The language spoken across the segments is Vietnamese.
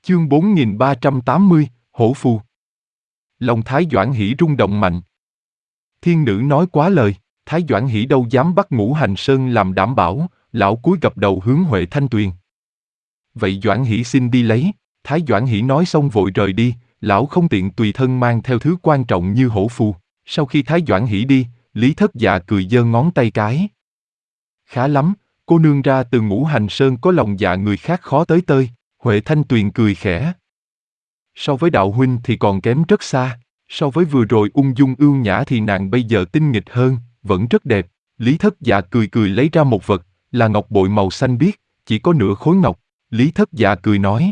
Chương 4380, Hổ Phù. Lòng Thái Doãn Hỷ rung động mạnh. Thiên nữ nói quá lời, Thái Doãn Hỷ đâu dám bắt Ngũ Hành Sơn làm đảm bảo, lão cúi gập đầu hướng Huệ Thanh Tuyền. Vậy Doãn Hỷ xin đi lấy, Thái Doãn Hỷ nói xong vội rời đi, lão không tiện tùy thân mang theo thứ quan trọng như hổ phù. Sau khi Thái Doãn Hỷ đi, Lý Thất Dạ cười giơ ngón tay cái. Khá lắm, cô nương ra từ Ngũ Hành Sơn có lòng dạ người khác khó tới tơi. Huệ Thanh Tuyền cười khẽ. So với đạo huynh thì còn kém rất xa, so với vừa rồi ung dung ưu nhã thì nàng bây giờ tinh nghịch hơn, vẫn rất đẹp. Lý Thất Dạ cười cười lấy ra một vật, là ngọc bội màu xanh biếc, chỉ có nửa khối ngọc. Lý Thất Dạ cười nói.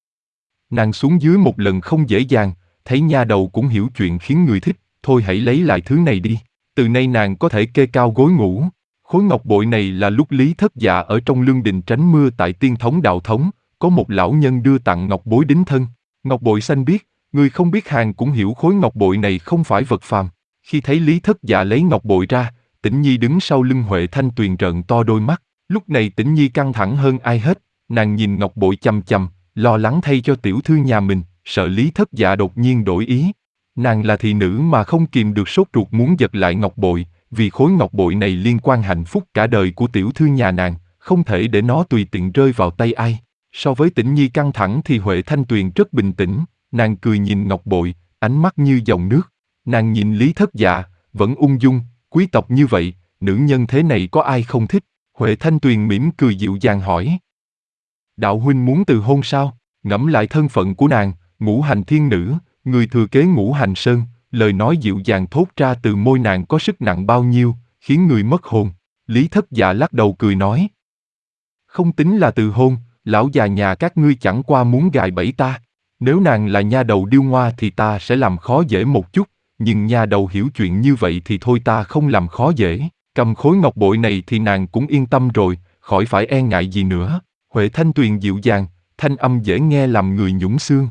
Nàng xuống dưới một lần không dễ dàng, thấy nha đầu cũng hiểu chuyện khiến người thích, thôi hãy lấy lại thứ này đi. Từ nay nàng có thể kê cao gối ngủ. Khối ngọc bội này là lúc Lý Thất Dạ ở trong lương đình tránh mưa tại Tiên Thống Đạo Thống, có một lão nhân đưa tặng ngọc bối đính thân. Ngọc bội xanh biếc, người không biết hàng cũng hiểu khối ngọc bội này không phải vật phàm. Khi thấy Lý Thất Dạ lấy ngọc bội ra, Tĩnh Nhi đứng sau lưng Huệ Thanh Tuyền trợn to đôi mắt. Lúc này Tĩnh Nhi căng thẳng hơn ai hết, nàng nhìn ngọc bội chằm chằm, lo lắng thay cho tiểu thư nhà mình, sợ Lý Thất Dạ đột nhiên đổi ý. Nàng là thị nữ mà không kìm được sốt ruột muốn giật lại ngọc bội, vì khối ngọc bội này liên quan hạnh phúc cả đời của tiểu thư nhà nàng, không thể để nó tùy tiện rơi vào tay ai. So với Tĩnh Nhi căng thẳng thì Huệ Thanh Tuyền rất bình tĩnh, nàng cười nhìn ngọc bội, ánh mắt như dòng nước. Nàng nhìn Lý Thất Dạ, vẫn ung dung, quý tộc như vậy, nữ nhân thế này có ai không thích? Huệ Thanh Tuyền mỉm cười dịu dàng hỏi. Đạo huynh muốn từ hôn sao? Ngẫm lại thân phận của nàng, Ngũ Hành Thiên Nữ, người thừa kế Ngũ Hành Sơn, lời nói dịu dàng thốt ra từ môi nàng có sức nặng bao nhiêu, khiến người mất hồn. Lý Thất Dạ lắc đầu cười nói. Không tính là từ hôn, lão già nhà các ngươi chẳng qua muốn gài bẫy ta. Nếu nàng là nha đầu điêu ngoa thì ta sẽ làm khó dễ một chút, nhưng nha đầu hiểu chuyện như vậy thì thôi ta không làm khó dễ. Cầm khối ngọc bội này thì nàng cũng yên tâm rồi, khỏi phải e ngại gì nữa. Huệ Thanh Tuyền dịu dàng, thanh âm dễ nghe làm người nhũn xương.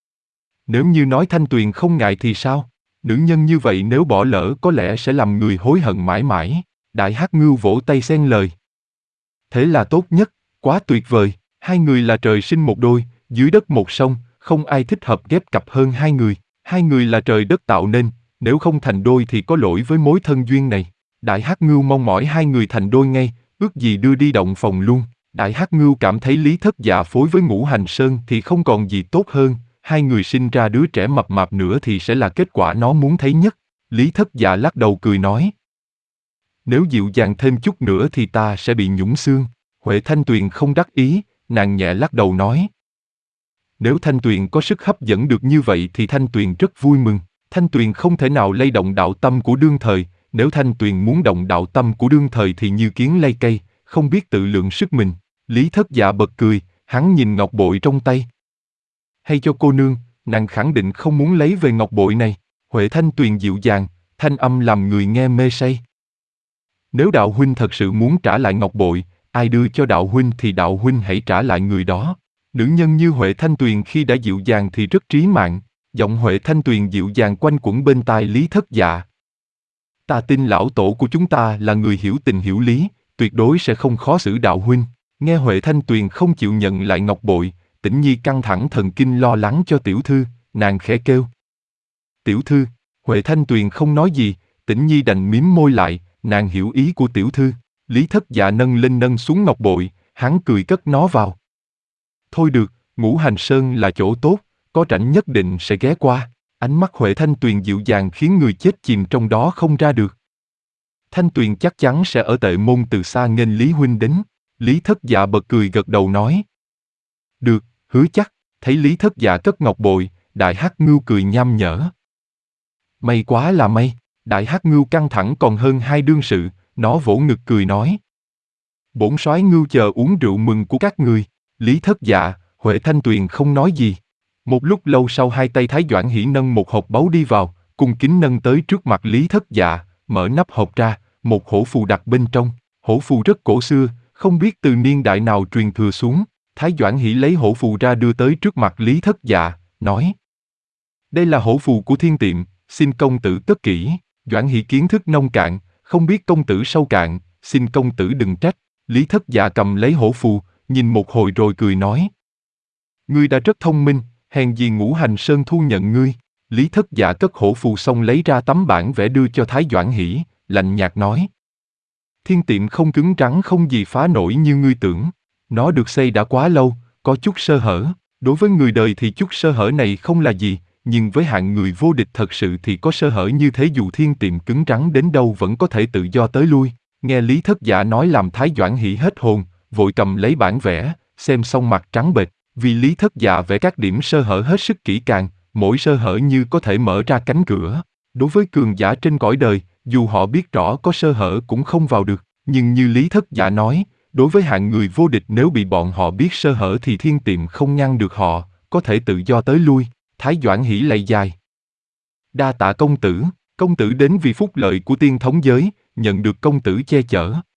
Nếu như nói Thanh Tuyền không ngại thì sao? Nữ nhân như vậy nếu bỏ lỡ có lẽ sẽ làm người hối hận mãi mãi. Đại Hắc Ngưu vỗ tay xen lời. Thế là tốt nhất, quá tuyệt vời, hai người là trời sinh một đôi, dưới đất một sông, không ai thích hợp ghép cặp hơn hai người. Hai người là trời đất tạo nên, nếu không thành đôi thì có lỗi với mối thân duyên này. Đại Hắc Ngưu mong mỏi hai người thành đôi ngay, ước gì đưa đi động phòng luôn. Đại Hắc Ngưu cảm thấy Lý Thất Dạ phối với Ngũ Hành Sơn thì không còn gì tốt hơn, hai người sinh ra đứa trẻ mập mạp nữa thì sẽ là kết quả nó muốn thấy nhất. Lý Thất Dạ lắc đầu cười nói. Nếu dịu dàng thêm chút nữa thì ta sẽ bị nhũn xương. Huệ Thanh Tuyền không đắc ý, nàng nhẹ lắc đầu nói. Nếu Thanh Tuyền có sức hấp dẫn được như vậy thì Thanh Tuyền rất vui mừng. Thanh Tuyền không thể nào lay động đạo tâm của đương thời, nếu Thanh Tuyền muốn động đạo tâm của đương thời thì như kiến lay cây, không biết tự lượng sức mình. Lý Thất Dạ bật cười, hắn nhìn ngọc bội trong tay. Hay cho cô nương, nàng khẳng định không muốn lấy về ngọc bội này. Huệ Thanh Tuyền dịu dàng, thanh âm làm người nghe mê say. Nếu đạo huynh thật sự muốn trả lại ngọc bội, ai đưa cho đạo huynh thì đạo huynh hãy trả lại người đó. Nữ nhân như Huệ Thanh Tuyền khi đã dịu dàng thì rất trí mạng. Giọng Huệ Thanh Tuyền dịu dàng quanh quẩn bên tai Lý Thất Dạ. Ta tin lão tổ của chúng ta là người hiểu tình hiểu lý, tuyệt đối sẽ không khó xử đạo huynh. Nghe Huệ Thanh Tuyền không chịu nhận lại ngọc bội, Tĩnh Nhi căng thẳng thần kinh lo lắng cho tiểu thư, nàng khẽ kêu. Tiểu thư, Huệ Thanh Tuyền không nói gì, Tĩnh Nhi đành mím môi lại, nàng hiểu ý của tiểu thư. Lý Thất Dạ nâng lên nâng xuống ngọc bội, hắn cười cất nó vào. Thôi được, Ngũ Hành Sơn là chỗ tốt, có rảnh nhất định sẽ ghé qua. Ánh mắt Huệ Thanh Tuyền dịu dàng khiến người chết chìm trong đó không ra được. Thanh Tuyền chắc chắn sẽ ở Tệ Môn từ xa nghênh Lý huynh đến. Lý Thất Dạ bật cười gật đầu nói. Được, hứa chắc. Thấy Lý Thất Dạ cất ngọc bội, Đại Hắc Ngưu cười nham nhở. May quá là may. Đại Hắc Ngưu căng thẳng còn hơn hai đương sự, nó vỗ ngực cười nói. Bổn soái Ngưu chờ uống rượu mừng của các người. Lý Thất Dạ, Huệ Thanh Tuyền không nói gì. Một lúc lâu sau hai tay Thái Doãn Hỷ nâng một hộp báu đi vào, cung kính nâng tới trước mặt Lý Thất Dạ, mở nắp hộp ra, một hổ phù đặt bên trong. Hổ phù rất cổ xưa, không biết từ niên đại nào truyền thừa xuống. Thái Doãn Hỷ lấy hổ phù ra đưa tới trước mặt Lý Thất Dạ, nói. Đây là hổ phù của thiên tiệm, xin công tử cất kỹ. Doãn Hỷ kiến thức nông cạn, không biết công tử sâu cạn, xin công tử đừng trách. Lý Thất Dạ cầm lấy hổ phù, nhìn một hồi rồi cười nói. Ngươi đã rất thông minh, hèn gì Ngũ Hành Sơn thu nhận ngươi. Lý Thất Dạ cất hổ phù xong lấy ra tấm bản vẽ đưa cho Thái Doãn Hỷ, lạnh nhạt nói. Thiên Tiệm không cứng rắn không gì phá nổi như ngươi tưởng. Nó được xây đã quá lâu, có chút sơ hở. Đối với người đời thì chút sơ hở này không là gì, nhưng với hạng người vô địch thật sự thì có sơ hở như thế dù Thiên Tiệm cứng rắn đến đâu vẫn có thể tự do tới lui. Nghe Lý Thất Dạ nói làm Thái Doãn Hỷ hết hồn, vội cầm lấy bản vẽ, xem xong mặt trắng bệch, vì Lý Thất Dạ vẽ các điểm sơ hở hết sức kỹ càng, mỗi sơ hở như có thể mở ra cánh cửa. Đối với cường giả trên cõi đời, dù họ biết rõ có sơ hở cũng không vào được, nhưng như Lý Thất Dạ nói, đối với hạng người vô địch nếu bị bọn họ biết sơ hở thì Thiên Tiệm không ngăn được họ, có thể tự do tới lui. Thái Doãn Hỷ lạy dài. Đa tạ công tử đến vì phúc lợi của tiên thống giới, nhận được công tử che chở.